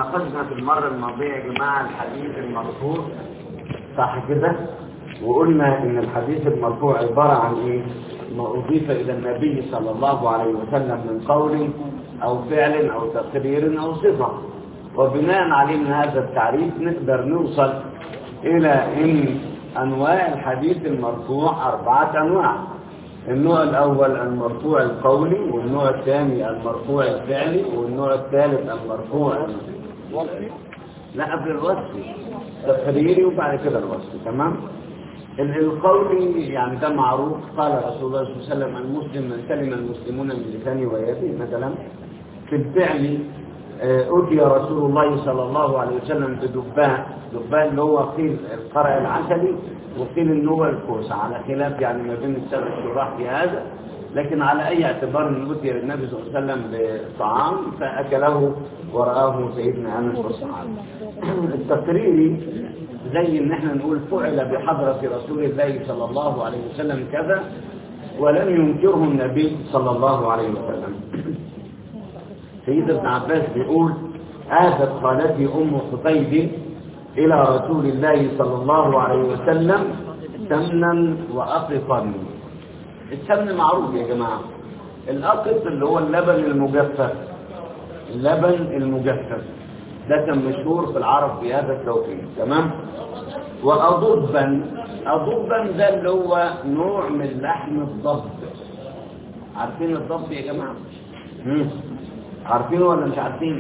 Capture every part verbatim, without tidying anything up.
ناقشنا في المرة الماضية يا جماعة الحديث المرفوع، صح كده؟ وقلنا ان الحديث المرفوع عبارة عن ايه؟ ما اضيف الى النبي صلى الله عليه وسلم من قول او فعل او تقرير او صفة، وبناء عليه من هذا التعريف نقدر نوصل الى ان انواع الحديث المرفوع اربعة انواع. النوع الاول المرفوع القولي، والنوع الثاني المرفوع الفعلي، والنوع الثالث المرفوع الوصفي. لا قبل الوصفي تقريري وبعد كده الوصفي. تمام. القولي يعني ده معروف، قال رسول الله صلى الله عليه وسلم المسلم من سلم المسلمون من لسانه ويده مثلا. في الفعل أتي رسول الله صلى الله عليه وسلم بدبان، دبان اللي هو قيل القرع العسلي وقيل ان هو الكوسة، على خلاف يعني ما بين السبع الشراح في هذا، لكن على اي اعتبار ان أتي النبي صلى الله عليه وسلم بطعام فاكله ورآه سيدنا انس والصحابه. التقريري زي ان احنا نقول فعل بحضرة رسول الله صلى الله عليه وسلم كذا ولم ينكره النبي صلى الله عليه وسلم. سيد ابن عباس بيقول آتت خالتي أم خطيب إلى رسول الله صلى الله عليه وسلم سمنا وأقطا. السمن معروف يا جماعة، الأقط اللي هو اللبن المجفف، اللبن المجفف ده كان مشهور في العرب في هذا التوقيت. تمام. وأضبا، أضبا ده اللي هو نوع من لحم الضب. عارفين الضب يا جماعة؟ مم. عارفينه ولا مش عارفينه؟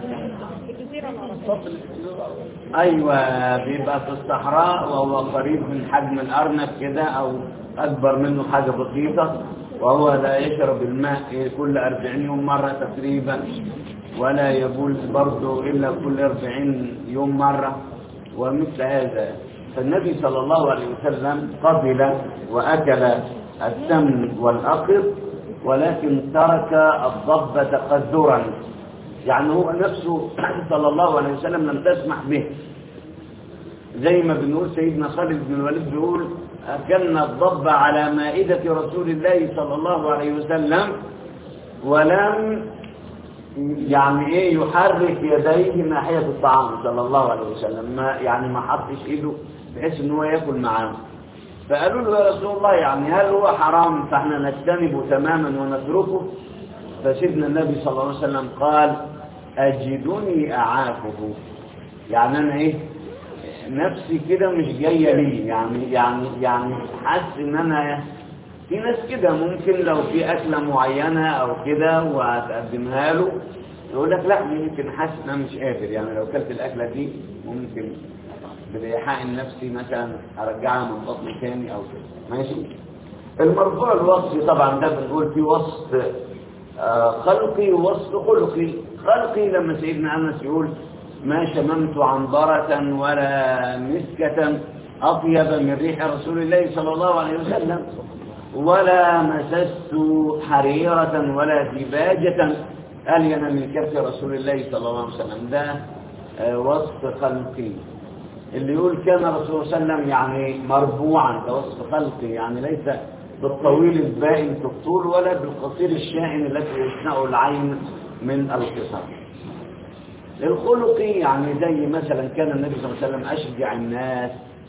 ايوه، بيبقى في الصحراء وهو قريب من حجم الارنب كده او اكبر منه حاجه بسيطه، وهو لا يشرب الماء كل أربعين يوم مره تقريبا، ولا يبول برضه الا كل أربعين يوم مره ومثل هذا. فالنبي صلى الله عليه وسلم قبل واكل السمن والاقط، ولكن ترك الضب تقدرا، يعني هو نفسه صلى الله عليه وسلم لم تسمح به. زي ما بنقول سيدنا خالد بن الوليد بيقول أكلنا الضب على مائدة رسول الله صلى الله عليه وسلم ولم يعني ايه يحرك يديه ناحية الطعام صلى الله عليه وسلم، ما يعني ما حطش ايده بحيث ان هو ياكل معاه. فقالوا له يا رسول الله يعني هل هو حرام فاحنا نجتنبه تماما ونتركه؟ فسيدنا النبي صلى الله عليه وسلم قال اجدني اعافه، يعني انا ايه نفسي كده مش جايه لي، يعني يعني يعني حاسس ان انا في ناس كده ممكن لو في اكله معينه او كده وهتقدمها له يقول لك لا ممكن حاسس ان انا مش قادر، يعني لو كلت الاكله دي ممكن بالإيحاء النفسي مثلا ارجعها من بطني تاني او كده. ماشي. المرفوع الوصفي طبعا ده بنقول فيه وصف خلقي ووصف خلقي. خلقي لما سيدنا انس يقول ما شممت عنبرة ولا مسكة اطيب من ريح رسول الله صلى الله عليه وسلم، ولا مسست حريرة ولا ديباجة الين من كف رسول الله صلى الله عليه وسلم. ده وصف خلقي. اللي يقول كان رسول الله صلى الله عليه وسلم يعني مرفوعا كوصف خلقي، يعني ليس بالطويل البائن في الطول ولا بالقصير الشائن الذي يصنع العين من القصر. الخلقي يعني زي مثلا كان النبي صلى الله عليه وسلم أشجع الناس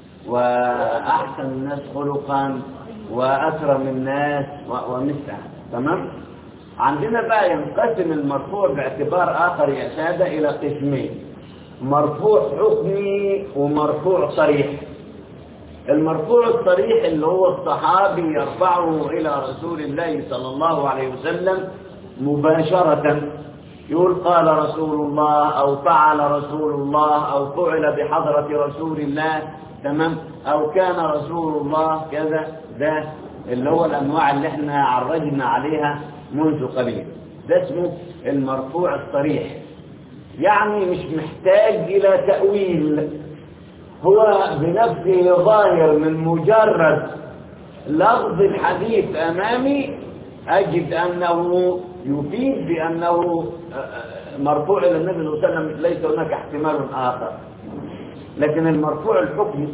وأحسن الناس خلقا وأكرم الناس ومثلها. تمام. عندنا بقى ينقسم المرفوع باعتبار آخر يا سادة إلى قسمين: مرفوع حكمي ومرفوع صريح. المرفوع الصريح اللي هو الصحابي يرفعه إلى رسول الله صلى الله عليه وسلم مباشرة، يقول قال رسول الله أو فعل رسول الله أو فعل بحضرة رسول الله. تمام. أو كان رسول الله كذا. ده اللي هو الأنواع اللي احنا عرجنا عليها منذ قليل، ده اسمه المرفوع الصريح، يعني مش محتاج إلى تأويل، هو بنفسه ظاهر من مجرد لفظ الحديث أمامي أجد أنه يفيد بأنه مرفوع إلى النبي صلى الله عليه وسلم، ليس هناك احتمال آخر. لكن المرفوع الحكمي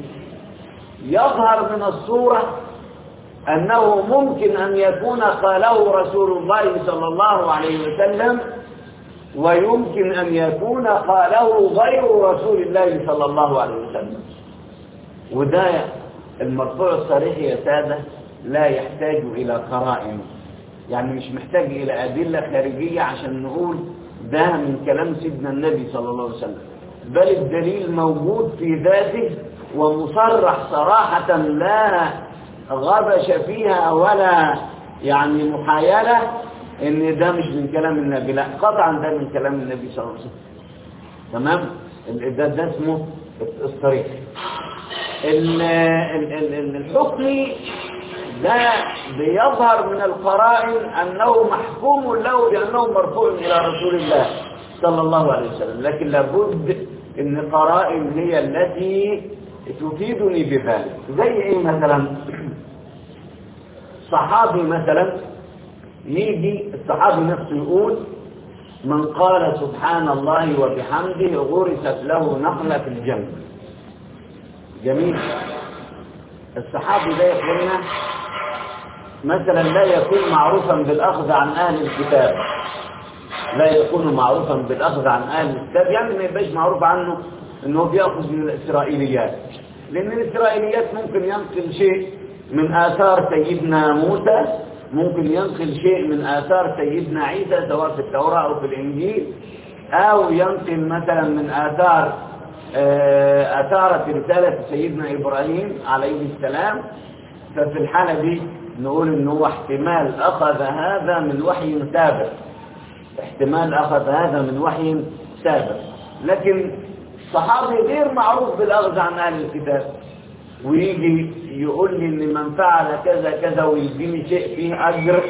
يظهر من الصورة أنه ممكن أن يكون قاله رسول الله صلى الله عليه وسلم ويمكن أن يكون قاله غير رسول الله صلى الله عليه وسلم. وده المرفوع الصريح يا سادة لا يحتاج إلى قرائن، يعني مش محتاج إلى أدلة خارجية عشان نقول ده من كلام سيدنا النبي صلى الله عليه وسلم، بل الدليل موجود في ذاته ومصرح صراحة لا غبش فيها ولا يعني محايلة ان ده مش من كلام النبي، لا قطعا ده من كلام النبي صلى الله عليه وسلم. تمام؟ ده, ده اسمه الصريح. الحكم ده بيظهر من القرائن انه محكوم له بانه مرفوع الى رسول الله صلى الله عليه وسلم، لكن لابد ان قرائن هي التي تفيدني بذلك. زي ايه مثلا؟ صحابي مثلا يجي الصحابي نفسه يقول من قال سبحان الله وبحمده غرست له نخلة في الجنة. جميل. الصحابي ده يقولنا مثلا لا يكون معروفا بالأخذ عن أهل الكتاب، لا يكون معروفا بالأخذ عن أهل الكتاب، يعني ما يبقاش معروف عنه أنه بيأخذ من الإسرائيليات، لأن الإسرائيليات ممكن ينقل شيء من آثار سيدنا موسى، ممكن ينقل شيء من آثار سيدنا عيسى سواء في التوراة أو في الإنجيل، أو ينقل مثلا من آثار آثار رسالة سيدنا إبراهيم عليه السلام. ففي الحالة دي نقول إنه هو احتمال أخذ هذا من وحي سابق، احتمال أخذ هذا من وحي سابق. لكن الصحابي غير معروف بالأخذ عن أهل الكتاب، ويجي يقول لي ان من فعل كذا كذا ويديني شيء فيه اجر،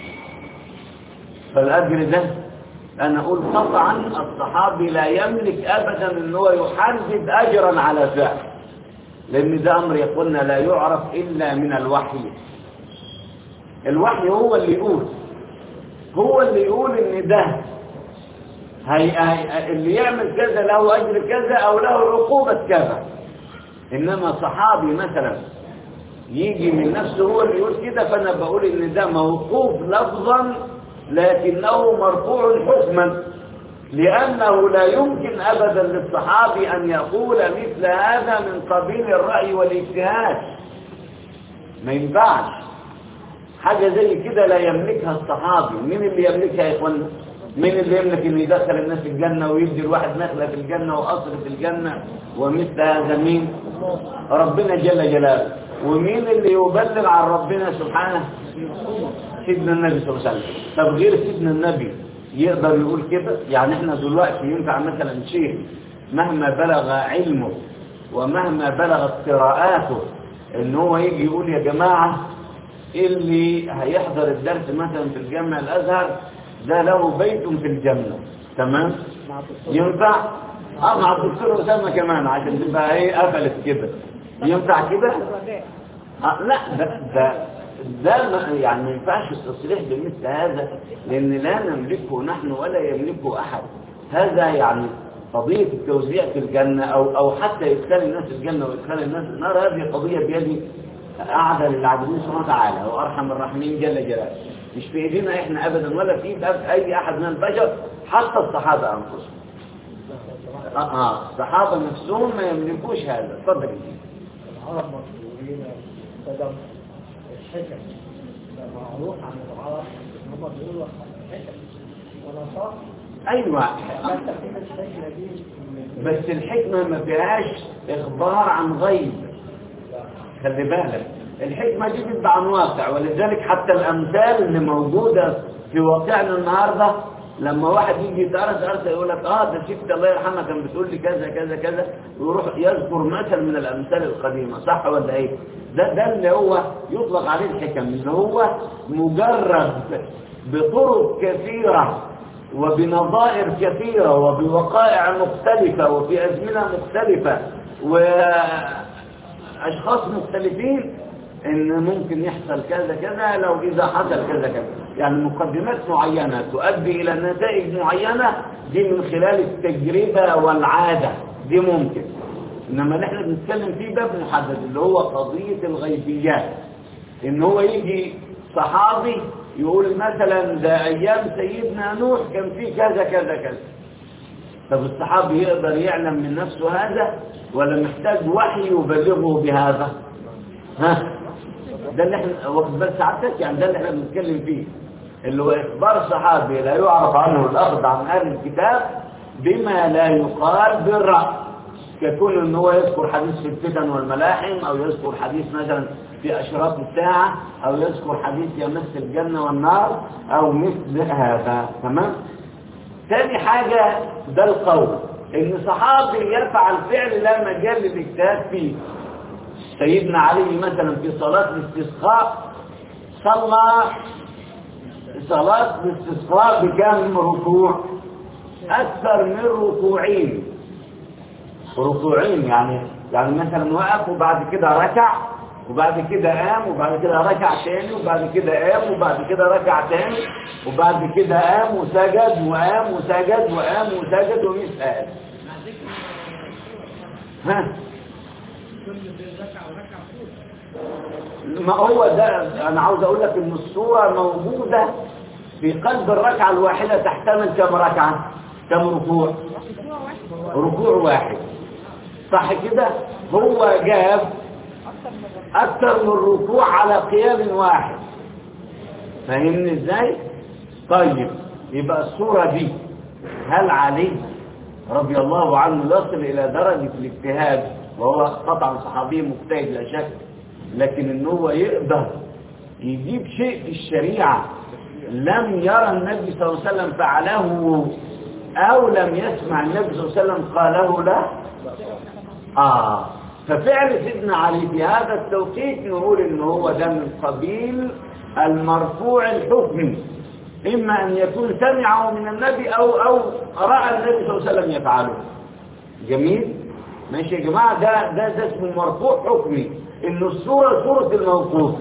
فالاجر ده انا اقول قطعا الصحابي لا يملك ابدا ان هو يحدد اجرا على فعل، لان ده امر يقولنا لا يعرف الا من الوحي. الوحي هو اللي يقول هو اللي يقول ان ده هي هي اللي يعمل كذا له اجر كذا او له عقوبة كذا. انما صحابي مثلا يجي من نفسه هو اللي يقول كده، فانا بقول ان ده موقوف لفظا لكنه مرفوع حكما، لانه لا يمكن ابدا للصحابي ان يقول مثل هذا من قبيل الرأي والاجتهاد، ما ينفعش حاجة زي كده لا يملكها الصحابي. مين اللي يملكها يا اخوانا؟ مين اللي يملك ان يدخل الناس في الجنة ويدي الواحد نخلة في الجنة وقصر في الجنة ومثل هذا؟ مين؟ ربنا جل جلاله. ومين اللي يبلغ عن ربنا سبحانه؟ سيدنا النبي صلى الله عليه وسلم. طب غير سيدنا النبي يقدر يقول كده؟ يعني احنا دلوقتي ينفع مثلا شيخ مهما بلغ علمه ومهما بلغت قراءاته ان هو يجي يقول يا جماعة اللي هيحضر الدرس مثلا في الجامع الازهر ده له بيت في الجنة، تمام؟ ينفع؟ اه مع الدكتور أسامة كمان عشان تبقى ايه قفلت كده. ينفع كده؟ آه لا ده ده ده يعني ما ينفعش التصريح بمثل هذا، لان لا نملكه نحن ولا يملكه احد. هذا يعني قضية التوزيع في الجنة او او حتى ادخال الناس الجنة وادخال الناس النار، هذه قضية بيد اعدل العادلين سبحانه وتعالى وارحم الراحمين جل جلاله، مش في ايدينا احنا ابدا ولا في ايد اي احد من البشر حتى الصحابه انفسهم. اه اه الصحابه نفسهم ما يملكوش هذا. اتفضل. العرب مشهورين قدم الحكم، معروف عن العرب ان هم بيقولوا الحكم ولا صح؟ ايوه بس الحكمه ما فيهاش اخبار عن غيب، خلي بالك الحكمة دي بتبقى عن واقع، ولذلك حتى الأمثال اللي موجودة في واقعنا النهاردة لما واحد يجي يتعرض أرسل يقول لك اه ده شفت الله يرحمها كان بتقول لي كذا كذا كذا، ويروح يذكر مثل من الأمثال القديمة، صح ولا ايه؟ ده ده اللي هو يطلق عليه الحكم، اللي هو مجرد بطرق كثيرة وبنظائر كثيرة وبوقائع مختلفة وفي أزمنة مختلفة وأشخاص مختلفين ان ممكن يحصل كذا كذا لو اذا حصل كذا كذا، يعني مقدمات معينة تؤدي الى نتائج معينة، دي من خلال التجربة والعادة دي ممكن. انما اللي احنا بنتكلم فيه باب محدد اللي هو قضية الغيبيات، ان هو يجي صحابي يقول مثلا ده أيام سيدنا نوح كان في كذا كذا كذا. طب الصحابي يقدر يعلم من نفسه هذا ولا محتاج وحي يبلغه بهذا؟ ها ده اللي احنا واخد بال سعادتك، يعني ده اللي احنا بنتكلم فيه، اللي هو إخبار صحابي لا يعرف عنه الأخذ عن أهل الكتاب بما لا يقال بالرأي، ككون ان هو يذكر حديث في الفتن والملاحم، او يذكر حديث مثلا في اشراط الساعه، او يذكر حديث يمس الجنه والنار او مثل هذا. تمام. ثاني حاجه ده القول، ان صحابي يفعل فعل لا مجال للاجتهاد فيه. سيدنا علي مثلا في صلاه الاستسقاء صلى صلاه الاستسقاء بكم ركوع؟ اكثر من ركوعين ركوعين يعني يعني مثلا وقف وبعد كده ركع وبعد كده قام وبعد كده ركع تاني وبعد كده قام وبعد كده ركع تاني وبعد كده قام وسجد وقام وسجد وقام وسجد ومسأل. ها ما هو ده انا عاوز اقول لك ان الصورة موجودة في قلب الركعة الواحدة تحتمل كم ركعة؟ كم ركوع؟ ركوع واحد، صح كده؟ هو جاب اكثر من ركوع على قيام واحد. فاهمني ازاي؟ طيب يبقى الصورة دي هل علي رضي الله عنه يصل الى درجة الاجتهاد، وهو قطعا صحابي مجتهد لا شك، لكن ان هو يقدر يجيب شيء في الشريعة لم يرى النبي صلى الله عليه وسلم فعله او لم يسمع النبي صلى الله عليه وسلم قاله له؟ آه ففعل سيدنا علي في هذا التوقيت نقول إن هو ده من قبيل المرفوع الحكمي، إما أن يكون سمعه من النبي أو أو رأى النبي صلى الله عليه وسلم يفعله. جميل؟ ماشي يا جماعة، ده ده ده اسمه مرفوع حكمي، إنه الصورة صورة الموقوف.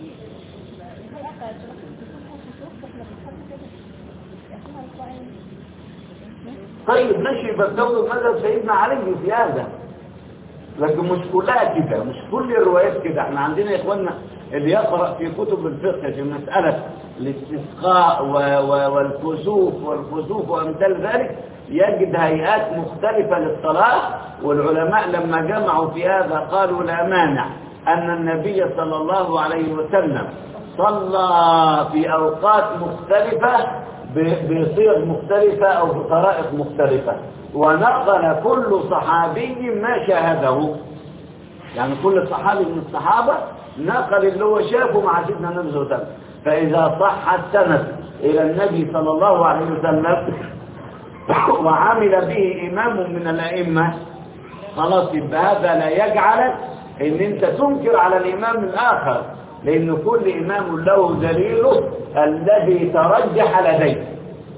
طيب ماشي، بتقول ماذا سيدنا علي في هذا، لكن مش كلها كده، مش كل الروايات كده. احنا عندنا يا اخوانا اللي يقرأ في كتب الفقه في مسألة الاستسقاء والكسوف والكسوف وامثال ذلك يجد هيئات مختلفة للصلاة، والعلماء لما جمعوا في هذا قالوا لا مانع أن النبي صلى الله عليه وسلم صلى في أوقات مختلفة بصيغ مختلفة أو بطرائق مختلفة، ونقل كل صحابي ما شاهده. يعني كل صحابي من الصحابة نقل اللي هو شافه مع سيدنا النبي صلى الله عليه وسلم. فإذا صح السند إلى النبي صلى الله عليه وسلم وعمل به إمام من الأئمة خلاص، يبقى هذا لا يجعلك إن أنت تنكر على الإمام الآخر، لأن كل إمام له دليله الذي ترجح لديه.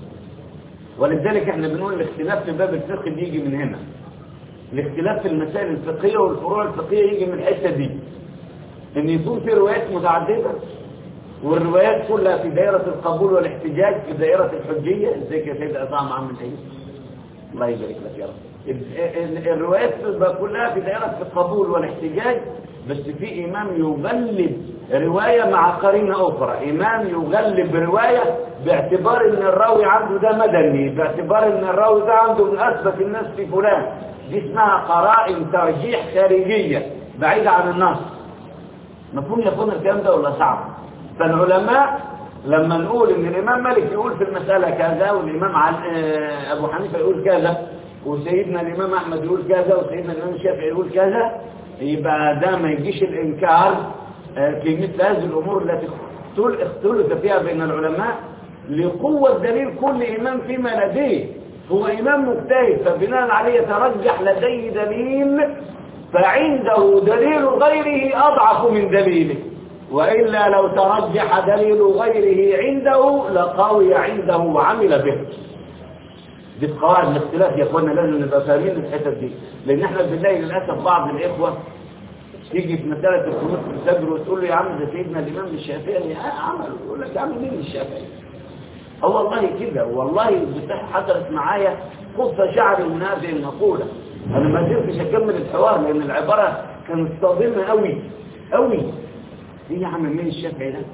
ولذلك احنا بنقول الاختلاف في باب الفقه بيجي من هنا، الاختلاف في المسائل الفقهية والفروع الفقهية يجي من الحتة دي، ان يكون في روايات متعددة والروايات كلها في دائرة القبول والاحتجاج، في دائرة الحجية. ازيك يا سيد عصام عامل ايه؟ الله يبارك لك يا رب. الروايات كلها في دائرة القبول والاحتجاج، بس في امام يغلب رواية مع قرينة اخرى، امام يغلب رواية باعتبار ان الراوي عنده ده مدني، باعتبار ان الراوي ده عنده من اثبت الناس في فلان. دي اسمها قرائن ترجيح خارجية بعيدة عن النص. مفهوم يا اخوانا الكلام ده ولا صعب؟ فالعلماء لما نقول ان الامام مالك يقول في المسألة كذا، والامام ابو حنيفة يقول كذا، وسيدنا الامام احمد يقول كذا، وسيدنا الامام الشافعي يقول كذا، يبقى ده ما يجيش الانكار في مثل هذه الامور التي اختلف فيها بين العلماء لقوة دليل كل امام فيما لديه. هو امام مجتهد فبناء عليه يترجح لديه دليل، فعنده دليل غيره اضعف من دليله، والا لو ترجح دليل غيره عنده لقوي عنده وعمل به. دي قواعد الاختلاف يا اخوانا، لازم نبقى فاهمين الحته دي، لان احنا بنلاقي للاسف بعض الاخوه تيجي في مساله القنوت في الفجر وتقول له يا عم ده سيدنا الامام الشافعي عمل، يقول لك يا عم مين الشافعي؟ اه والله كده، والله حصلت معايا قصه شعري من هذه المقوله. انا ما قدرتش اكمل الحوار لان العباره كانت صادمه قوي قوي. ايه يا عم مين الشافعي ده؟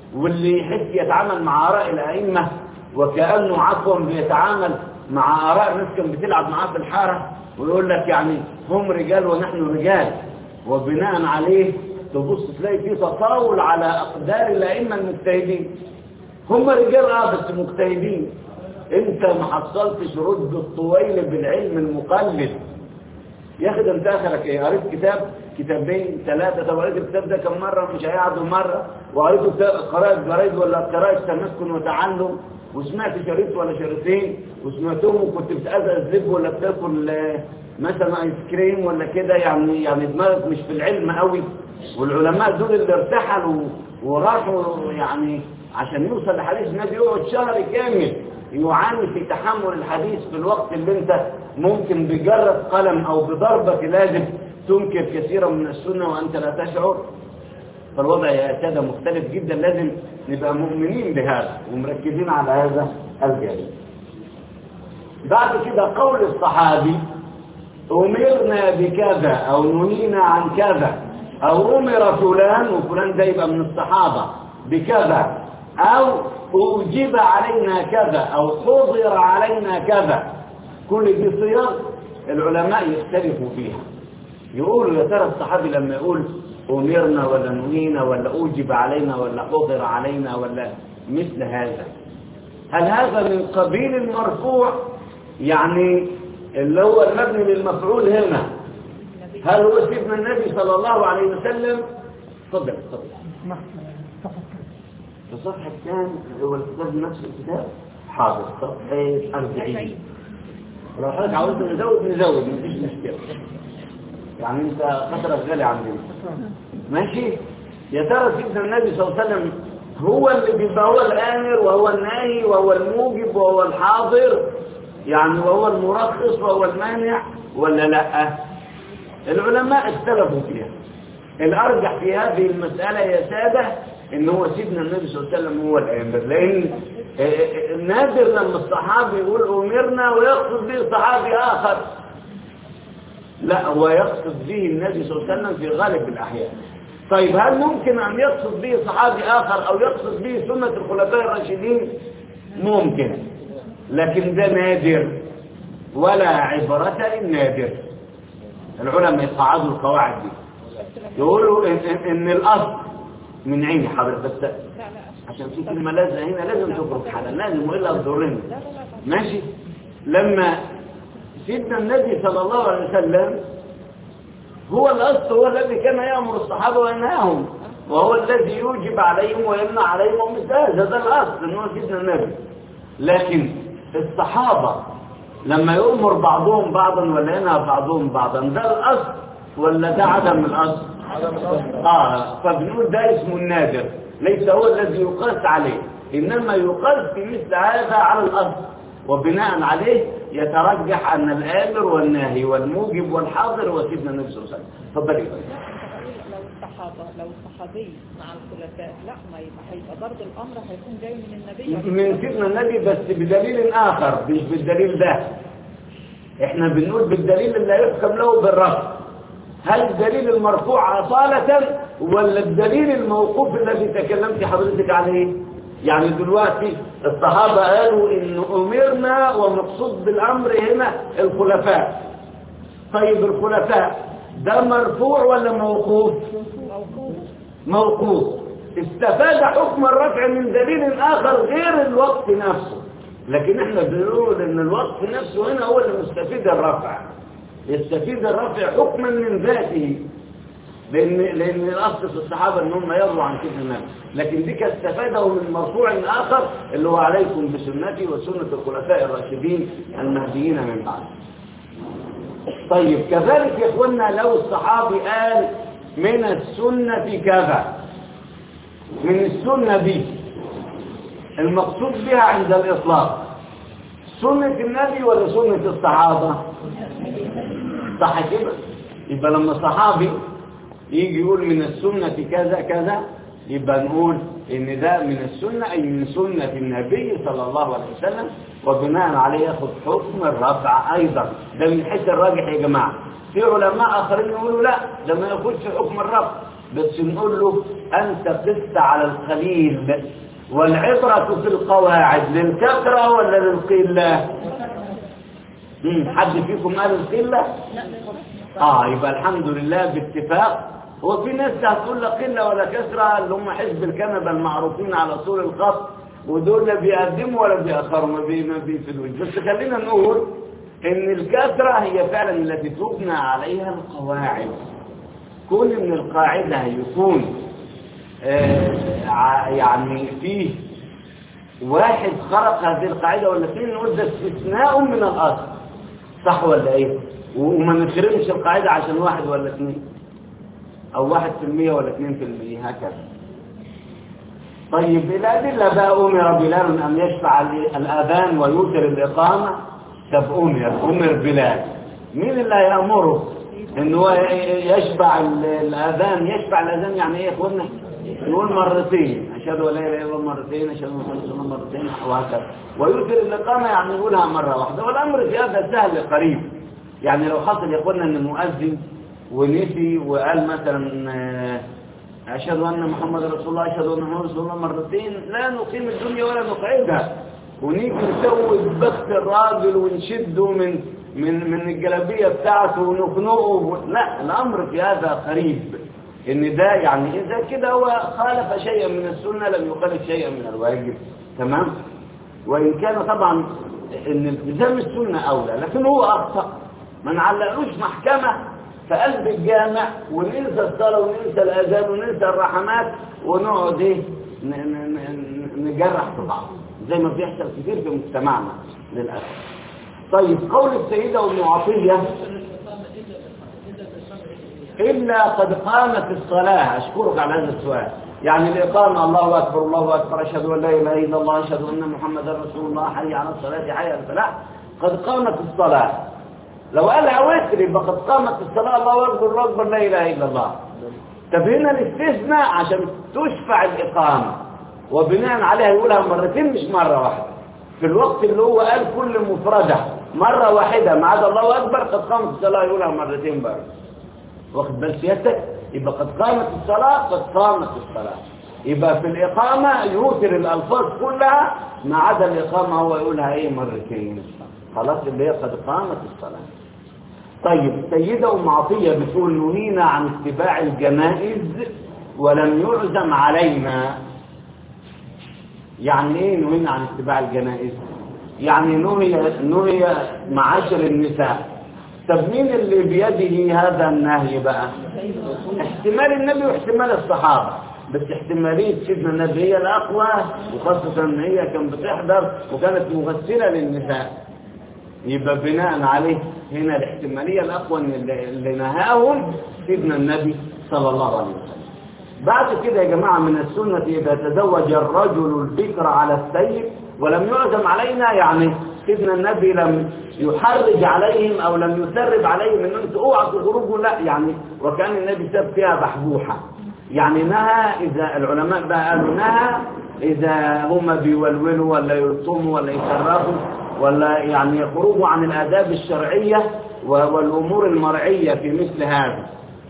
واللي يحس يتعامل مع آراء الأئمة وكأنه عفوا بيتعامل مع آراء ناس كان بتلعب معاه في الحارة، ويقول لك يعني هم رجال ونحن رجال، وبناء عليه تبص تلاقي فيه تطاول على أقدار الأئمة المجتهدين. هم رجال اه بس مجتهدين. انت ما حصلتش رد الطويل بالعلم المقلد. يا اخي ده انت اخرك ايه؟ قريت كتاب كتابين ثلاثه. طب قريت الكتاب ده كم مره؟ مش هيقعدوا مره. وقريته قراءه جرايد ولا قراءه تمسكن وتعلم، وسمعت شريط ولا شريطين وسمعتهم وكنت بتأذى زب ولا بتاكل مثلا ايس كريم ولا كده، يعني يعني دماغك مش في العلم قوي. والعلماء دول اللي ارتحلوا وراحوا يعني عشان يوصل لحديث النبي يقعد شهر كامل يعاني في تحمل الحديث في الوقت اللي انت ممكن بجرة قلم او بضربة لازم تنكر كثيرا من السنة وانت لا تشعر. فالوضع يا سادة مختلف جدا، لازم نبقى مؤمنين بهذا ومركزين على هذا الجانب. بعد كده قول الصحابي أمرنا بكذا أو نهينا عن كذا أو أمر فلان، وفلان ده يبقى من الصحابة بكذا، أو أوجب علينا كذا أو حضر علينا كذا، كل دي صيغ العلماء يختلفوا فيها. يقولوا يا ترى الصحابي لما يقول أمرنا ولا نهينا ولا أوجب علينا ولا حضر علينا ولا مثل هذا، هل هذا من قبيل المرفوع يعني اللي هو المبني للمفعول هنا؟ هل هو سيدنا النبي صلى الله عليه وسلم؟ تفضل تفضل. في صفحة كام هو الكتاب نفس الكتاب؟ حاضر، صفحة أربعين. لو حضرتك عاوز نزود نزود مفيش مشكلة، يعني انت خطرك غالي عندنا. ماشي. يا ترى سيدنا النبي صلى الله عليه وسلم هو اللي بيبقى هو الآمر وهو الناهي وهو الموجب وهو الحاضر، يعني وهو المرخص وهو المانع ولا لا؟ العلماء اختلفوا فيها. الأرجح في هذه المسألة يا سادة إن هو سيدنا النبي صلى الله عليه وسلم هو الآمر، لأن نادر لما الصحابي يقول أمرنا ويقصد به صحابي آخر. لا، هو يقصد به النبي صلى الله عليه وسلم في غالب الأحيان. طيب هل ممكن أن يقصد به صحابي آخر أو يقصد به سنة الخلفاء الراشدين؟ ممكن، لكن ده نادر ولا عبرة للنادر. العلماء يصعدوا القواعد دي يقولوا إن, إن الأصل من عيني حضرتك، بس عشان في كلمة لازم هنا لازم تخرج حلال، لازم وإلا تضرني. ماشي. لما سيدنا النبي صلى الله عليه وسلم هو الأصل، هو الذي كان يأمر الصحابة وينهاهم، وهو الذي يوجب عليهم ويمنع عليهم ومثل هذا، ده الأصل إن هو سيدنا النبي. لكن الصحابة لما يؤمر بعضهم بعضا ولا ينهى بعضهم بعضا، ده الأصل ولا ده عدم الأصل؟ آه فبنقول ده اسمه النادر، ليس هو الذي يقاس عليه، إنما يقاس في مثل هذا على الأصل، وبناء عليه يترجح أن الآمر والناهي والموجب والحاضر هو سيدنا النبي صلى الله عليه وسلم. تفضلي. لو الصحابة لو الصحابي مع الخلفاء لا ما يبقى هيبقى برضه الأمر هيكون جاي من النبي من سيدنا النبي، بس بدليل آخر مش بالدليل ده. احنا بنقول بالدليل اللي يحكم له بالرفع. هل الدليل المرفوع أصالة ولا الدليل الموقوف الذي تكلمت حضرتك عليه؟ يعني دلوقتي الصحابة قالوا إن أمرنا ومقصود بالأمر هنا الخلفاء. طيب الخلفاء ده مرفوع ولا موقوف؟ موقوف. موقوف. استفاد حكم الرفع من دليل آخر غير الوقف نفسه، لكن احنا بنقول ان الوقف نفسه هنا هو اللي مستفيد الرفع، يستفيد الرفع حكما من ذاته، لان لان الاصل في الصحابه ان هم يرضوا عن سيدنا النبي، لكن دي كانت استفاده من مرفوع اخر اللي هو عليكم بسنتي وسنه الخلفاء الراشدين المهديين من بعد. طيب كذلك يا اخوانا لو الصحابي قال من السنه كذا، من السنه دي المقصود بها عند الإطلاق سنة النبي ولا سنة الصحابة؟ صح كده؟ يبقى لما صحابي يجي يقول من السنة كذا كذا، يبقى نقول إن ده من السنة أي من سنة النبي صلى الله عليه وسلم، وبناء عليه ياخد حكم الرفع أيضا. ده من حيث الراجح يا جماعة. في علماء آخرين يقولوا لا ده ما ياخدش حكم الرفع، بس نقول له أنت قست على القليل، والعبرة في القواعد للكثرة ولا للقلة؟ حد فيكم قال القلة؟ اه يبقى الحمد لله باتفاق. هو في ناس هتقول لا قلة ولا كثرة، اللي هم حزب الكنبة المعروفين على طول الخط، ودول لا بيقدموا ولا بيأخروا، ما بيفيدوش. بس خلينا نقول ان الكثرة هي فعلا التي تبنى عليها القواعد. كل من القاعدة يكون آه يعني فيه واحد خرق هذه القاعدة ولا اثنين، نقول ده استثناء من الأصل، صح ولا ايه؟ وما نخرمش القاعدة عشان واحد ولا اثنين، او واحد في المية ولا اثنين في المية هكذا. طيب الأدلة بقى، أمر بلال أن يشفع الأذان ويوتر الإقامة. طب أمر أمر بلال، مين اللي يأمره إنه يشفع الأذان؟ يشفع الأذان يعني إيه يا إخوانا؟ يقول مرتين، أشهد أن لا إله إلا الله مرتين، أشهد أن محمدا رسول الله مرتين، وهكذا. ويوتر الإقامة يعني يقولها مرة واحدة. والأمر في هذا سهل قريب. يعني لو حصل يا إخوانا إن المؤذن ونسي وقال مثلا أشهد أن محمد رسول الله، أشهد أن محمد رسول الله مرتين، لا نقيم الدنيا ولا نقعدها ونيجي نسوي بخت الراجل ونشده من من من الجلابية بتاعته ونخنقه. لا، الأمر في هذا قريب، إن ده يعني إذا كده هو خالف شيئا من السنة لم يخالف شيئا من الواجب، تمام؟ وإن كان طبعا إن التزام السنة أولى، لكن هو أخطأ، ما نعلقلوش محكمة في قلب الجامع وننسى الصلاة وننسى الأذان وننسى الرحمات ونقعد ايه نجرح في بعض زي ما بيحصل كتير في مجتمعنا للأسف. طيب قول السيدة أم عطية إلا قد قامت الصلاة. أشكرك على هذا السؤال. يعني الإقامة الله أكبر الله أكبر أشهد أن لا إله إلا الله أشهد أن محمدا رسول الله حي على الصلاة حي على الفلاح، قد قامت الصلاة. لو قالها وتر يبقى قد قامت الصلاة الله أكبر الله أكبر لا إله إلا الله. طب هنا الاستثناء عشان تشفع الإقامة وبناء عليها يقولها مرتين مش مرة واحدة، في الوقت اللي هو قال كل مفردة مرة واحدة ما عدا الله أكبر قد قامت الصلاة يقولها مرتين برضه. واخد بال سيادتك؟ يبقى قد قامت الصلاة قد قامت الصلاة. يبقى في الإقامة يوتر الألفاظ كلها ما عدا الإقامة هو يقولها إيه مرتين. خلاص اللي هي قد قامت الصلاة. طيب سيدة أم عطية بتقول نهينا عن اتباع الجنائز ولم يعزم علينا. يعني ايه نهينا عن اتباع الجنائز؟ يعني نهي نهي معاشر النساء. طب مين اللي بيده هذا النهي بقى؟ احتمال النبي واحتمال الصحابة، بس احتمالية سيدنا النبي هي الأقوى، وخاصة ان هي كانت بتحضر وكانت مغسلة للنساء. يبقى بناء عليه هنا الاحتمالية الأقوى اللي نهاهم سيدنا النبي صلى الله عليه وسلم. بعد كده يا جماعة من السنة إذا تزوج الرجل البكر على السيد ولم يعزم علينا، يعني سيدنا النبي لم يحرج عليهم أو لم يسرب عليهم إن أنتوا اوعوا تخرجوا، لا يعني وكان النبي ساب فيها بحبوحة. يعني نهى، إذا العلماء بقى قالوا نهى إذا هم بيولولوا ولا يلطموا ولا يصرفوا ولا يعني يخرجوا عن الآداب الشرعية والأمور المرعية في مثل هذا.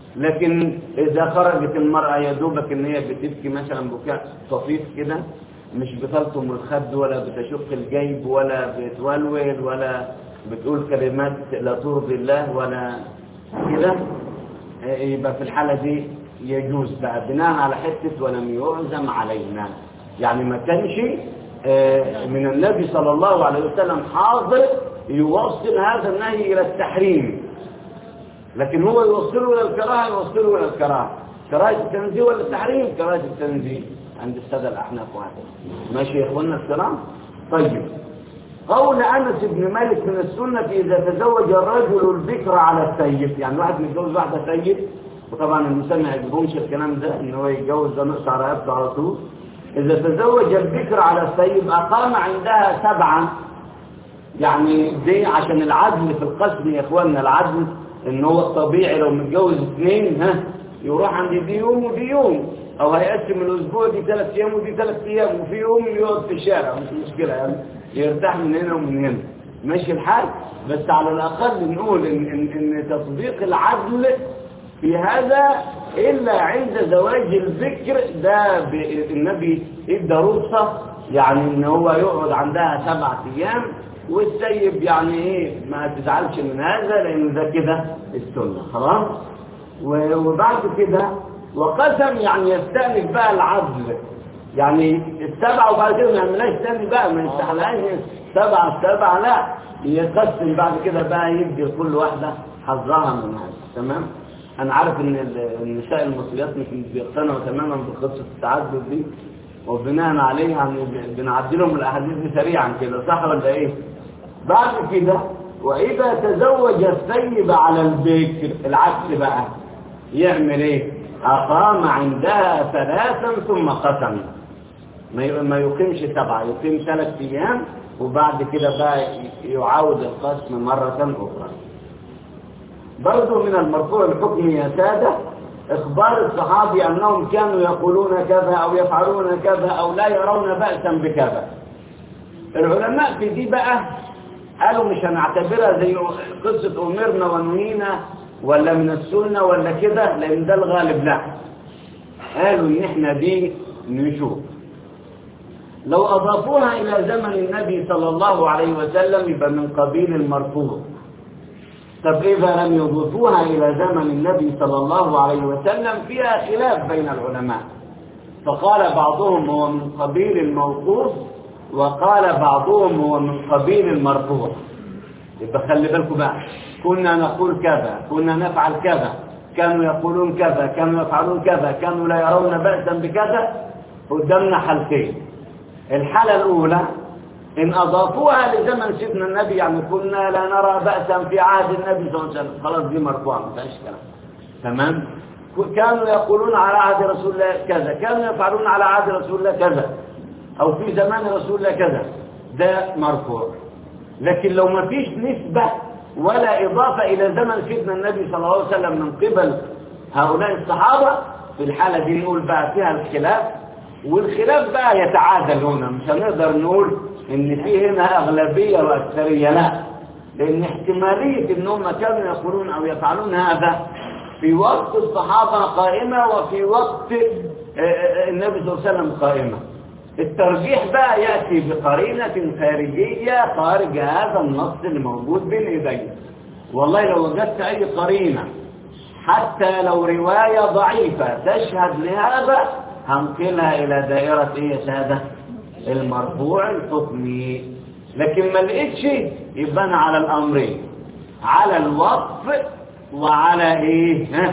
لكن إذا خرجت المرأة يدوبك إن هي بتبكي مثلا بكاء طفيف كده، مش بتلطم الخد ولا بتشق الجيب ولا بتولول ولا بتقول كلمات لا ترضي الله ولا كده، يبقى في الحالة دي يجوز بقى بناء على حتة ولم يعزم علينا. يعني ما كانش من النبي صلى الله عليه وسلم حاضر يوصل هذا النهي إلى التحريم، لكن هو يوصله إلى الكراهة، يوصله إلى الكراهة. كراهة التنزيه ولا التحريم؟ كراهة التنزيه عند السادة الأحناف وهكذا. ماشي يا إخواننا الكرام؟ طيب قول أنس بن مالك من السنة إذا تزوج الرجل البكر على السيد، يعني واحد متجوز واحدة سيد، وطبعا المسلم ما يعجبهمش الكلام ده إن هو يتجوز ده نقص على رقبته على طول. إذا تزوج البكر على السيد أقام عندها سبعا، يعني دي عشان العدل في القسم يا إخواننا. العدل إن هو الطبيعي لو متجوز اثنين ها يروح عند دي يوم ودي يوم، أو هيقسم الأسبوع دي ثلاث أيام ودي ثلاث أيام، وفي يوم يقعد في الشارع مش مشكلة، يعني يرتاح من هنا ومن هنا، ماشي الحال. بس على الأقل نقول إن, إن, إن تطبيق العدل في هذا إلا عند زواج الذكر ده النبي ادى رخصة، يعني ان هو يقعد عندها سبعة ايام، والسيب يعني ايه ما تزعلش من هذا لان ده كده السنة خلاص. وبعد كده وقسم يعني يستأنف بقى العدل، يعني السبعة وبعد كده ما يعملهاش تاني بقى، ما يستحلهاش سبعة سبعة، لا يقسم بعد كده بقى يدي كل واحدة حظها من هذا. تمام. انا عارف ان النساء المصريات مش بيقتنعوا تماما بقصة التعدد دي، وبناء عليه يعني بنعدي لهم الاحاديث دي سريعا كده، صح ولا ايه؟ بعد كده واذا تزوج الثيب على البكر العكس بقى يعمل ايه؟ اقام عندها ثلاثا ثم قسم، ما يقيمش سبعة، يقيم ثلاث ايام وبعد كده بقى يعاود القسم مرة اخرى. برضو من المرفوع الحكم يا سادة اخبار الصحابي انهم كانوا يقولون كذا او يفعلون كذا او لا يرون بأسا بكذا. العلماء في دي بقى قالوا مش هنعتبرها زي قصة امرنا ونهينا ولا من السنة ولا كده، لان ده الغالب لا. قالوا ان احنا دي نشوف لو اضافوها الى زمن النبي صلى الله عليه وسلم يبقى من قبيل المرفوع. طب إذا لم يضيفوها إلى زمن النبي صلى الله عليه وسلم فيها خلاف بين العلماء، فقال بعضهم هو من قبيل الموقوف وقال بعضهم هو من قبيل المرفوع. يبقى خلي بالكم بقى، كنا نقول كذا، كنا نفعل كذا، كانوا يقولون كذا، كانوا يفعلون كذا، كانوا لا يرون بأسا بكذا. قدامنا حالتين. الحالة الأولى إن أضافوها لزمن سيدنا النبي، يعني كنا لا نرى بأسا في عهد النبي صلى الله عليه وسلم، خلاص دي مرفوعة ما فيهاش كلام. تمام. كانوا يقولون على عهد رسول الله كذا، كانوا يفعلون على عهد رسول الله كذا، أو في زمان رسول الله كذا، ده مرفوع. لكن لو ما فيش نسبة ولا إضافة إلى زمن سيدنا النبي صلى الله عليه وسلم من قبل هؤلاء الصحابة، في الحالة دي نقول بقى فيها الخلاف، والخلاف بقى يتعادل هنا، مش هنقدر نقول ان في هنا اغلبية واكثرية، لا، لان احتمالية انهم كانوا يقولون او يفعلون هذا في وقت الصحابة قائمة وفي وقت النبي صلى الله عليه وسلم قائمة. الترجيح بقى يأتي بقرينة خارجية خارج هذا النص اللي موجود بين ايدينا. والله لو وجدت اي قرينة حتى لو رواية ضعيفة تشهد لهذا هنقلها الى دائرة ايه يا سادة؟ المرفوع الحكمي. لكن ما لقيتش يبقى انا على الامرين، على الوقف وعلى ايه؟ ها؟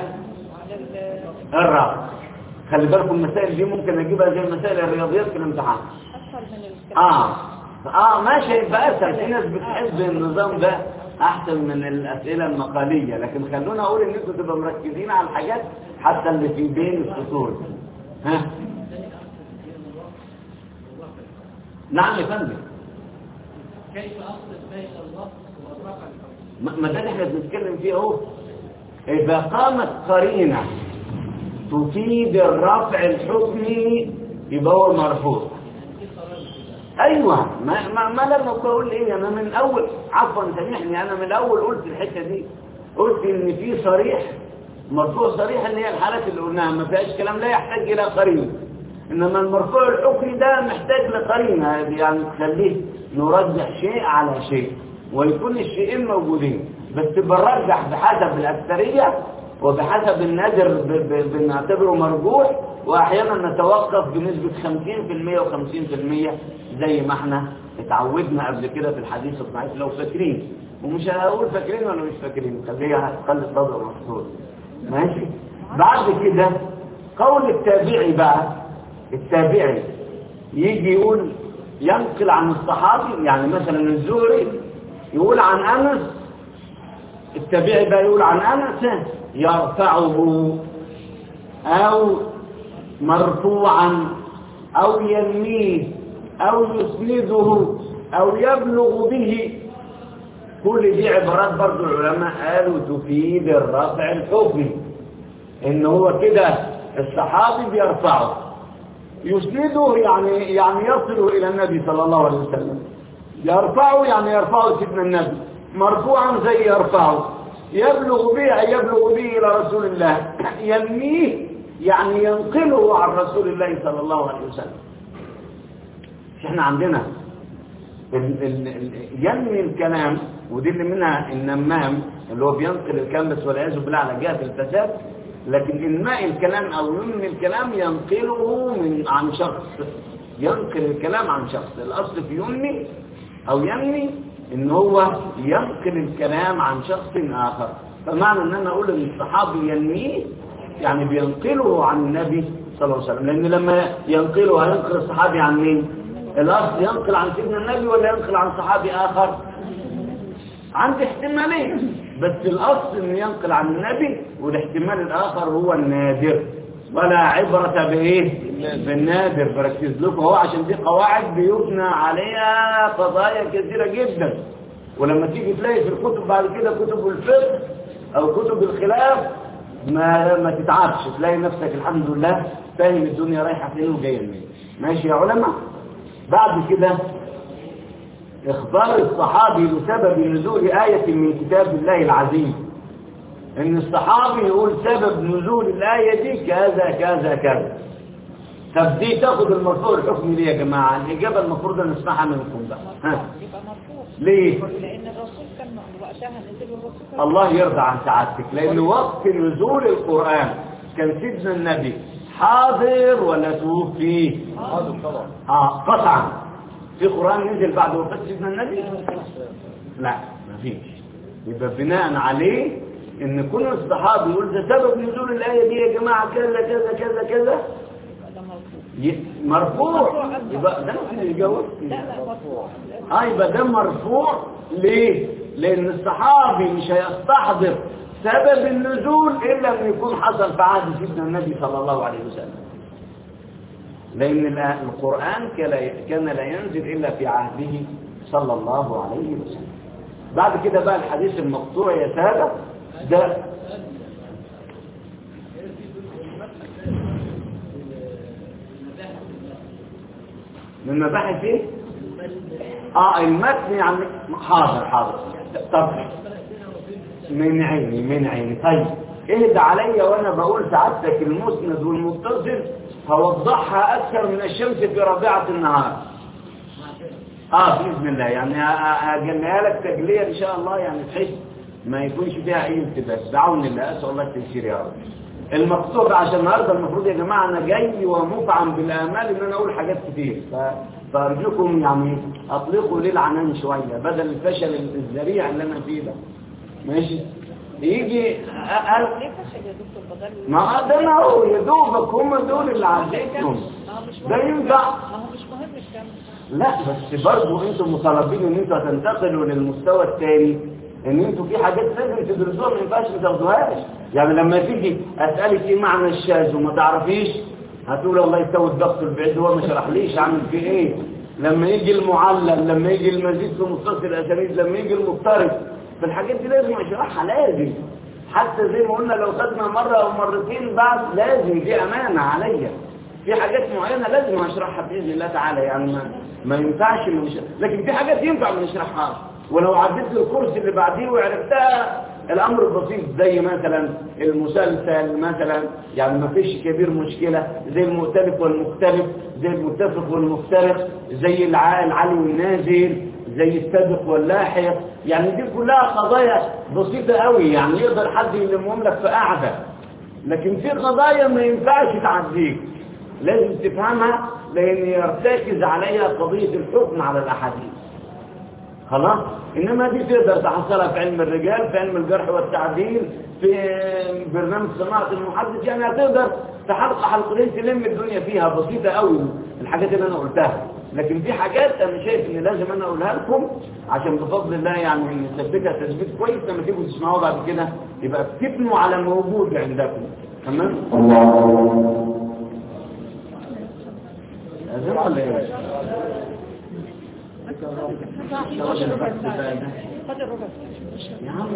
الرفع. خلي بالكم المسائل دي ممكن اجيبها زي مسائل الرياضيات في الامتحان. اه اه ماشي، يبقى اسهل. في ناس بتحب النظام ده احسن من الاسئله المقاليه، لكن خلونا اقول ان انتوا تبقوا مركزين على الحاجات حتى اللي في بين الفصول. ها؟ نعم يا فندم. كيف أفصل بين الوقت والرفع؟ ما ده احنا بنتكلم فيه اهو. اذا قامت قرينه تفيد الرفع الحكمي يبقى هو مرفوع. ايوه، ما ما, ما لما اقول ايه، انا من اول عفوا سامحني، انا من الاول قلت الحته دي، قلت ان في صريح مرفوع صريح اللي هي الحالات اللي قلناها ما فيهاش كلام، لا يحتاج الى قرينه. انما المرفوع الحكمي ده محتاج لقرينه، يعني تخليه نرجح شيء على شيء ويكون الشيئين موجودين، بس بنرجح بحسب الاكثريه وبحسب النادر بنعتبره مرجوح، واحيانا نتوقف بنسبه خمسين بالمئة وخمسين بالمئة زي ما احنا اتعودنا قبل كده في الحديث الضعيف لو فاكرين. ومش هقول فاكرين ولا مش فاكرين، خليها خلي الصدر مفتوح. ماشي. بعد كده قول التابعي بقى، التابعي يجي يقول ينقل عن الصحابي، يعني مثلا الزهري يقول عن انس، التابعي بقى يقول عن انس يرفعه او مرفوعا او ينميه او يسنده او يبلغ به. كل دي عبارات برضو العلماء قالوا تفيد الرفع الحكمي، ان هو كده الصحابي بيرفعه، يسنده يعني يعني يصل الى النبي صلى الله عليه وسلم، يرفعه يعني يرفعه سيدنا النبي، مرفوعا زي يرفعه، يبلغ به يبلغ به إلى رسول الله، ينميه يعني ينقله عن رسول الله صلى الله عليه وسلم. احنا عندنا ال ال ال ينمي الكلام، ودي اللي منها النمام اللي هو بينقل الكلام بس والعياذ بالله على جهة الفساد. لكن إنماء الكلام أو ينمي الكلام ينقله من عن شخص، ينقل الكلام عن شخص. الأصل في ينمي أو ينمي إن هو ينقل الكلام عن شخص آخر. فمعنى إن أنا أقول إن الصحابي ينميه يعني بينقله عن النبي صلى الله عليه وسلم، لأن لما ينقله هينقل الصحابي عن مين؟ الأصل ينقل عن سيدنا النبي ولا ينقل عن صحابي آخر؟ عندي احتمالين، بس الأصل إنه ينقل عن النبي، والاحتمال الآخر هو النادر. ولا عبرة بإيه؟ بالنادر. بركز لكم هو عشان دي قواعد بيبنى عليها قضايا كثيرة جدا، ولما تيجي تلاقي في الكتب بعد كده كتب الفقه أو كتب الخلاف ما ما تتعبش، تلاقي نفسك الحمد لله فاهم الدنيا رايحة فين وجاية منين. ماشي يا علماء؟ بعد كده اخبار الصحابي بسبب نزول آية من كتاب الله العزيز، ان الصحابي يقول سبب نزول الآية دي كذا كذا كذا. طب دي تاخد المرفوع الحكمي ليه يا جماعة؟ الإجابة المفروض نسمعها منكم بقى. ها؟ ليه؟ لأن الرسول كان وقتها نزل الرسول. الله يرضى عن سعادتك، لأن وقت نزول القرآن كان سيدنا النبي حاضر ولا توفي؟ حاضر طبعا. اه قطعا. في قرآن نزل بعد وفاة سيدنا النبي؟ لا ما فيش. يبقى بناء عليه ان كل الصحابي يقول ده سبب نزول الآية دي يا جماعة كذا كذا كذا كذا مرفوع. يبقى ده اللي يجاوب. لا لا مرفوع. اه يبقى ده مرفوع. ليه؟ لأن الصحابي مش هيستحضر سبب النزول إلا أن يكون حصل في عهد سيدنا النبي صلى الله عليه وسلم، لأن القرآن كان لا ينزل إلا في عهده صلى الله عليه وسلم. بعد كده بقى الحديث المقطوع يا سادة ده من مباحث ايه؟ اه المتن يعني حاضر حاضر. طب من عيني من عيني. طيب اهدى عليا وانا بقول سعادتك المسند والمتصل هوضحها اكثر من الشمس في ربيعة النهار. اه باذن الله يعني اجليها لك تجليه ان شاء الله، يعني بحيث ما يكونش فيها اي التباس. بعون الله، اسال الله التيسير يا رب. المقصود عشان النهارده المفروض يا جماعه انا جاي ومفعم بالامال ان انا اقول حاجات كتير، فارجوكم يعني اطلقوا لي العنان شويه بدل الفشل الذريع اللي انا فيه ده. ماشي؟ يجي أقل... ليه فشل يا دكتور بدل؟ ما ده انا اهو يا دوبك هم دول اللي عزيزهم. ده ينفع؟ ما هو مش مهم مش كامل. لا بس برضه انتم مطالبين ان انتوا هتنتقلوا للمستوى الثاني، ان انتوا في حاجات لازم تدرسوها ما ينفعش ما تاخدوهاش. يعني لما تيجي اسالك ايه معنى الشاذ وما تعرفيش هتقول الله يستوي الضغط البعيد هو ما شرحليش اعمل فيه ايه. لما يجي المعلل، لما يجي المزيد في متصل الاسانيد، لما يجي المضطرب، فالحاجات دي لازم اشرحها لازم. حتى زي ما قلنا لو خدنا مره او مرتين بعد لازم، دي امانه عليا. في حاجات معينه لازم اشرحها باذن الله تعالى، يعني ما, ما ينفعش مش... لكن في حاجات ينفع ما نشرحهاش، ولو عديت الكورس اللي بعديه وعرفتها الامر بسيط. زي مثلا المسلسل مثلا، يعني ما فيش كبير مشكله، زي المؤتلف والمختلف، زي المتفق والمفترق، زي العالي والنازل، زي السابق واللاحق. يعني دي كلها قضايا بسيطه قوي، يعني يقدر حد يلمهم لك في قعده. لكن في قضايا ما ينفعش تعديك، لازم تفهمها، لان يرتكز عليها قضيه الحكم على الاحاديث. خلاص؟ انما دي تقدر تحصلها في علم الرجال، في علم الجرح والتعديل، في برنامج صناعه المحدث. يعني هتقدر في حلقه حلقتين تلم الدنيا فيها، بسيطه قوي الحاجات اللي انا قلتها. لكن في حاجات انا شايف ان لازم انا اقولها لكم عشان بفضل الله يعني نثبتها تثبيت كويس، لما تيجوا تسمعوها بعد كده يبقى بتبنوا على موجود عندكم. تمام؟ لازم ولا ايه؟ يا عم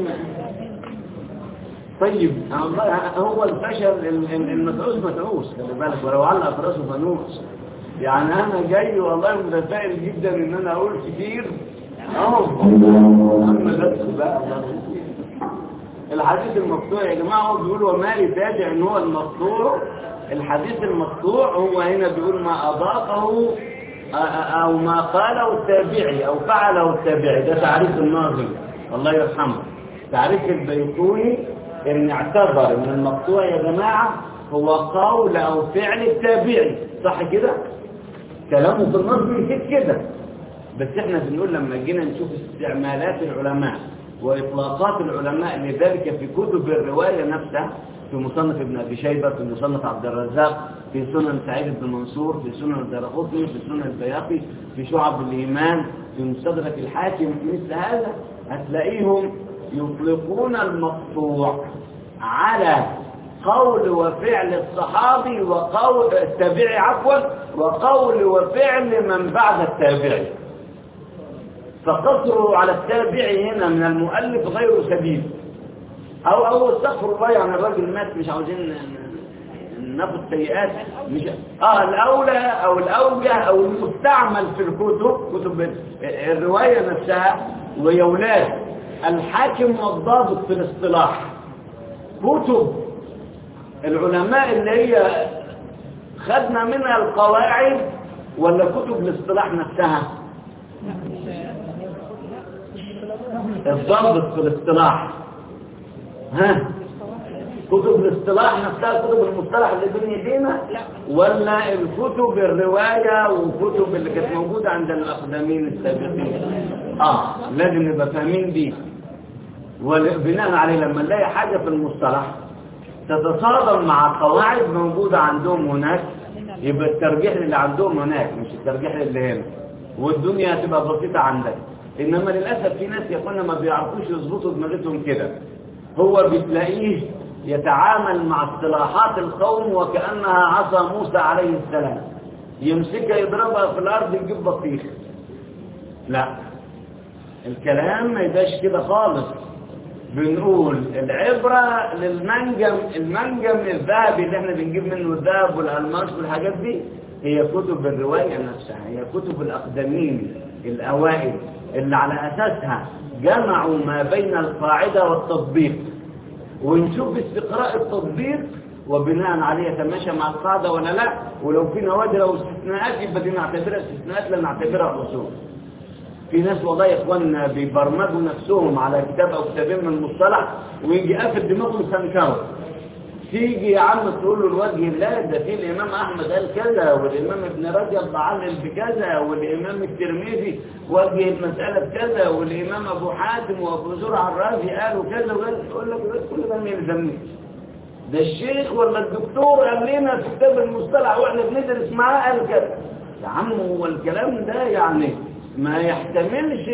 طيب هو الفشل المدعوس مدعوس، خلي بالك، ولو علق في راسه فانوس. يعني انا جاي والله متفائل جدا ان انا اقول كتير اهو. اما بس بقى الحديث المقطوع يا جماعة هو بيقول وما لتابع ان هو المقطوع. الحديث المقطوع هو هنا بيقول ما أضافه أو ما قاله التابعي أو فعله التابعي. ده تعريف الناظم الله يرحمه. تعريف البيقوني ان اعتبر ان المقطوع يا جماعة هو قول أو فعل التابعي، صح كده؟ كلامه في النظم يفيد كده. بس احنا بنقول لما جينا نشوف استعمالات العلماء وإطلاقات العلماء لذلك في كتب الرواية نفسها، في مصنف ابن أبي شيبة، في مصنف عبد الرزاق، في سنن سعيد بن منصور، في سنن الدارقطني، في سنن البيهقي، في شعب الإيمان، في مستدرك الحاكم، مثل هذا هتلاقيهم يطلقون المقطوع على قول وفعل الصحابي وقول التابعي عفوا وقول وفعل من بعد التابعي. فقصروا على التابعي هنا من المؤلف غير سبيل. او او استغفر الله، يعني الراجل مات مش عاوزين ناخد سيئات، مش اه الاولى او الاوجه او المستعمل في الكتب، كتب الروايه نفسها. ويا اولاد الحاكم والضابط في الاصطلاح كتب العلماء اللي هي خدنا منها القواعد ولا كتب الاصطلاح نفسها؟ الضابط في الاصطلاح ها كتب الاصطلاح نفسها، كتب المصطلح اللي بين يدينا، ولا الكتب الرواية وكتب اللي كانت موجودة عند الأقدمين السابقين؟ اه لازم نبقى فاهمين دي. وبناء عليه لما نلاقي حاجة في المصطلح تتصادم مع قواعد موجودة عندهم هناك، يبقى الترجيح اللي عندهم هناك مش الترجيح اللي هنا، والدنيا هتبقى بسيطة عندك. إنما للأسف في ناس يقولنا ما بيعرفوش يظبطوا دماغتهم كده. هو بتلاقيه يتعامل مع اصطلاحات القوم وكأنها عصا موسى عليه السلام، يمسكها يضربها في الأرض يجيب بطيخ. لا، الكلام ما يبقاش كده خالص. بنقول العبرة للمنجم، المنجم الذهبي اللي احنا بنجيب منه الذهب والألماس والحاجات دي هي كتب الرواية نفسها، هي كتب الأقدمين الأوائل اللي على أساسها جمعوا ما بين القاعدة والتطبيق، ونشوف استقراء التطبيق وبناء عليه يتماشى مع القاعدة ولا لا. ولو في نوادر أو استثناءات يبقى دي نعتبرها استثناءات لا نعتبرها أصول. في ناس والله يا اخواننا بيبرمجوا نفسهم على كتاب او كتابين من المصطلح ويجي قافل دماغه يستنكره. تيجي يا عم تقول له الوجه الله ده في الامام احمد قال كذا، والامام ابن رجب علل بكذا، والامام الترمذي وجه المساله بكذا، والامام ابو حاتم وابو زرع الرازي قالوا كذا وقال. يقول لك كل ده ما يلزمنيش، ده الشيخ ولا الدكتور قال لنا في كتاب المصطلح واحنا بندرس معاه قال كذا. يا عم هو الكلام ده يعني ما يحتملش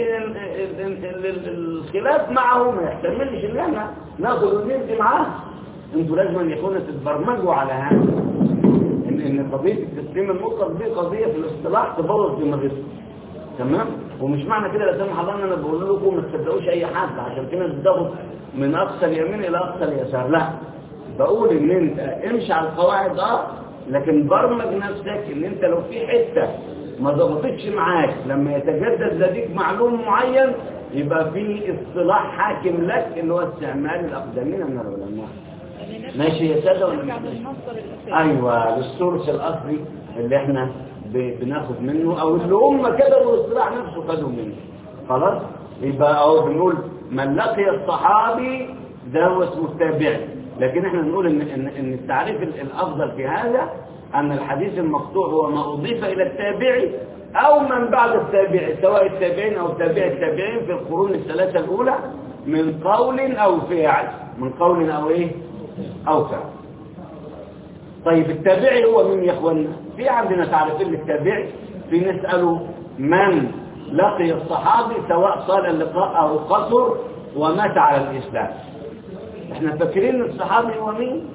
الخلاف معه، ما يحتملش ان احنا ناخد وندي معاه. انتوا لازم يكونوا تتبرمجوا على هذا، ان ان قضيه التسليم المطلق دي قضيه في الاصطلاح تبوظ دماغكم، تمام؟ ومش معنى كده لا سمح الله ان انا بقول لكم ما تصدقوش اي حد عشان في ناس بتاخد من اقصى اليمين الى اقصى اليسار. لا، بقول ان انت امشي على القواعد اه، لكن برمج نفسك ان انت لو في حته ما ضبطتش معاك لما يتجدد لديك معلوم معين يبقى في اصطلاح حاكم لك اللي هو استعمال الاقدمين من العلماء. ماشي يا ساده ولا مش ماشي؟ ايوه، للسورس الاصلي اللي احنا بناخد منه او اللي هم كده والاصطلاح نفسه خدوا منه. خلاص، يبقى اهو بنقول من لقي الصحابي ده هو اسمه التابعي. لكن احنا نقول ان ان, إن التعريف الافضل في هذا أن الحديث المقطوع هو ما أضيف إلى التابعي أو من بعد التابعي، سواء التابعين أو تابع التابعين في القرون الثلاثة الأولى، من قول أو فعل، من قول أو إيه أو فعل. طيب التابعي هو مين يا إخوانا؟ في عندنا تعريفين للتابعي. في ناس قالوا من لقي الصحابي سواء صال اللقاء أو قصر ومات على الإسلام. احنا فاكرين الصحابي هو مين؟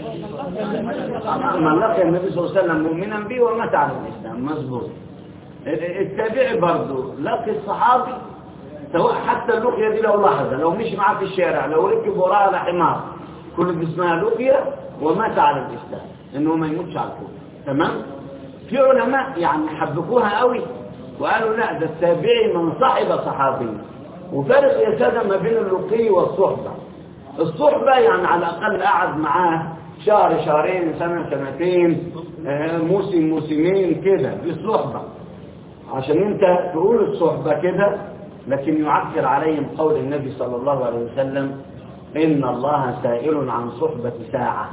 من لقي النبي صلى الله عليه وسلم مؤمنا به ومات على الاسلام، مظبوط. التابعي برضه لقي الصحابي سواء حتى اللقيه دي لو لحظه، لو مشي معاه في الشارع، لو ركب وراه على حمار، كل دي اسمها لقيه ومات على الاسلام، انه ما يموتش على الكفر. تمام؟ في علماء يعني حبكوها قوي وقالوا لا، ده التابعي من صاحب صحابي. وفرق يا ساده ما بين اللقي والصحبه. الصحبة يعني على الأقل قعد معاه شهر شهرين سنة سنتين موسم موسمين كده، دي الصحبة. عشان انت تقول الصحبة كده، لكن يعكر عليهم قول النبي صلى الله عليه وسلم إن الله سائل عن صحبة ساعة،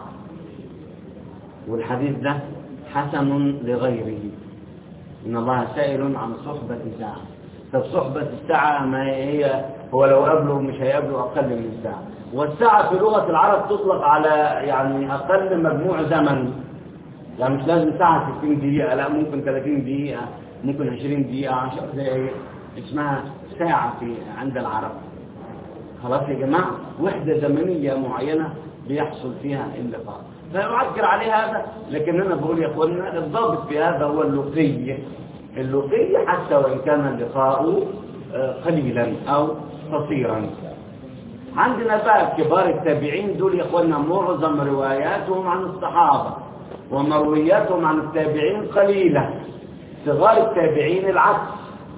والحديث ده حسن لغيره. إن الله سائل عن صحبة ساعة. طب صحبة الساعة ما هي؟ هو لو قبله مش هيقابله أقل من ساعة. والساعة في لغة العرب تطلق على يعني أقل مجموع زمن، يعني مش لازم ساعة ستين دقيقة، لا ممكن ثلاثين دقيقة، ممكن عشرين دقيقة، عشر دقائق، اسمها ساعة في عند العرب. خلاص يا جماعة، وحدة زمنية معينة بيحصل فيها اللقاء، فيعكر عليه هذا. لكن أنا بقول يا أخوانا الضابط في هذا هو اللقي، اللقي حتى وإن كان اللقاء قليلا أو قصيرا. عندنا بقى كبار التابعين دول يا أخوانا معظم رواياتهم عن الصحابة ومروياتهم عن التابعين قليلة. صغار التابعين العكس،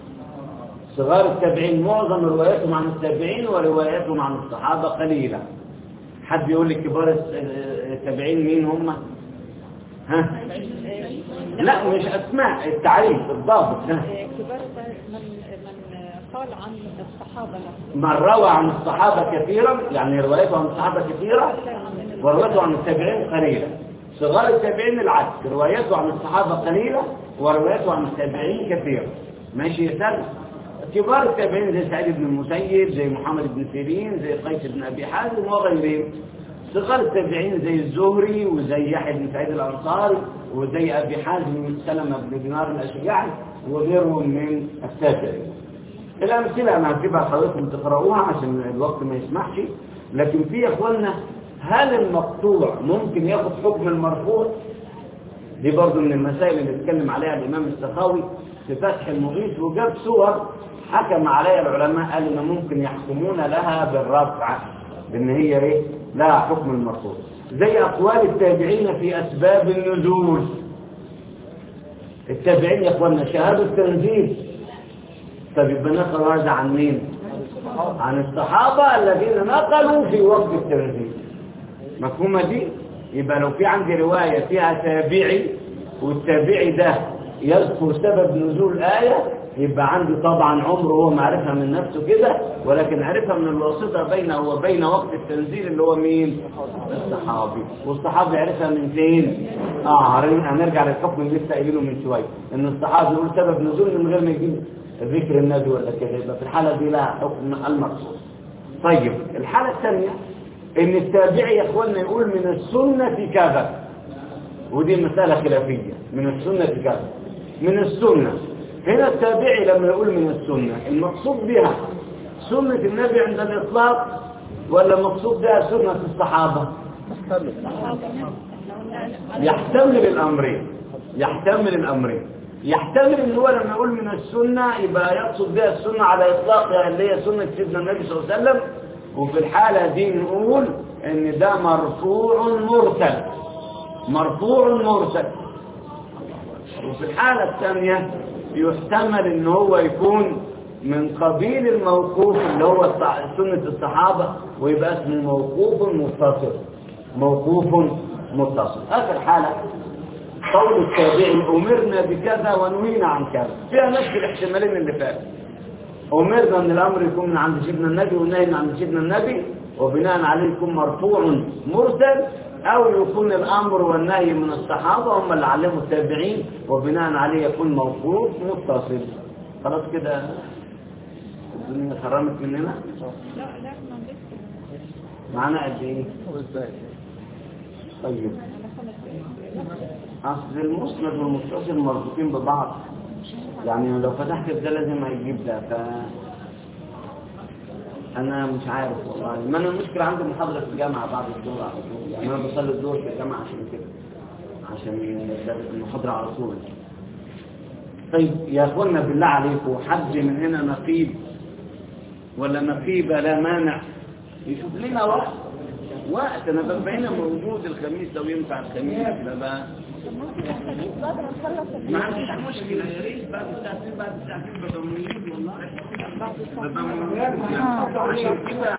صغار التابعين معظم رواياتهم عن التابعين ورواياتهم عن الصحابة قليلة. حد يقول لي كبار التابعين مين هم؟ ها؟ لا مش أسماء، التعريف الضابط. ها؟ كبار من من قال عن الصحابة من روى عن الصحابة كثيرا، يعني روايته عن الصحابة كثيرة وروايته عن التابعين قليلة. صغار التابعين العكس، روايته عن الصحابة قليلة وروايته عن التابعين كثيرة. ماشي يا سلام. كبار التابعين زي سعيد بن المسيب، زي محمد بن سيرين، زي قيس بن أبي حازم وغيرهم. صغار التابعين زي الزهري وزي يحيى بن سعيد الأنصاري وزي أبي حازم سلمة بن دينار الأشجعي وغيرهم من التابعين. الأمثلة أنا هجيبها لحضراتكم تقرأوها عشان الوقت ما يسمحش. لكن في يا إخواننا، هل المقطوع ممكن ياخد حكم المرفوع؟ دي برضو من المسائل اللي اتكلم عليها الإمام السخاوي في فتح المغيث، وجاب صور حكم عليها العلماء قالوا إن ممكن يحكمون لها بالرفع، بأن هي إيه؟ لها حكم المرفوع. زي أقوال التابعين في أسباب النزول. التابعين يا إخواننا شهادة التنزيل، طب يبقى نقلوا هذا عن مين؟ عن الصحابة الذين نقلوا في وقت التنزيل. مفهومة دي؟ يبقى لو في عندي رواية فيها تابعي والتابعي ده يذكر سبب نزول آية، يبقى عندي طبعا عمره هو معرفة من نفسه كده، ولكن عرفها من الواسطة بينه وبين وقت التنزيل اللي هو مين؟ الصحابي. والصحابي عرفها من فين؟ اه هنرجع للحكم اللي لسه قايلينه من شوية، ان الصحابي يقول سبب نزول من غير ما يجيب ذكر النبي ولا كده، يبقى في الحالة دي لها حكم المقصود. طيب الحالة الثانية ان التابعي يا اخواننا يقول من السنة كذا، ودي مسألة خلافية. من السنة كذا، من السنة هنا التابعي لما يقول من السنة المقصود بها سنة النبي عند الإطلاق ولا مقصود بها سنة الصحابة؟ يحتمل الأمرين، يحتمل الأمرين. يحتمل ان هو لما يقول من السنة يبقى يقصد بها السنة على إطلاقها اللي هي سنة سيدنا النبي صلى الله عليه وسلم، وفي الحالة دي نقول ان ده مرفوع مرسل، مرفوع مرسل. وفي الحالة الثانية يحتمل ان هو يكون من قبيل الموقوف اللي هو سنة الصحابة ويبقى اسمه موقوف متصل، موقوف متصل. اخر حالة قول التابعي امرنا بكذا ونهينا عن كذا، فيها نفس الاحتمالين اللي فاتوا. امرنا ان الامر يكون من عند سيدنا النبي والنهي من عند سيدنا النبي، وبناء عليه يكون مرفوع مرسل، او يكون الامر والنهي من الصحابه هم اللي علموا التابعين وبناء عليه يكون موقوف متصل. خلاص كده الدنيا خرمت مننا. لا لا ما لسه معانا قد ايه؟ طيب اصل المسند والمتصل مربوطين ببعض، يعني لو فتحت ده لازم هيجيب ده، ف انا مش عارف والله. ما انا المشكله عندي محاضره في الجامعه بعد الظهر على طول، يعني انا بصلي الظهر في الجامعه عشان كده، عشان المحاضره على طول. طيب يا اخوانا بالله عليكم، حد من هنا نقيب ولا نقيبه لا مانع يشوف لنا وقت وقت انا ببقى هنا موجود الخميس لو ينفع الخميس بقى ما عنديش مشكله. يا ريت بعد الساعتين بعد الساعتين ببقى موجود والله، ببقى موجود عشان كده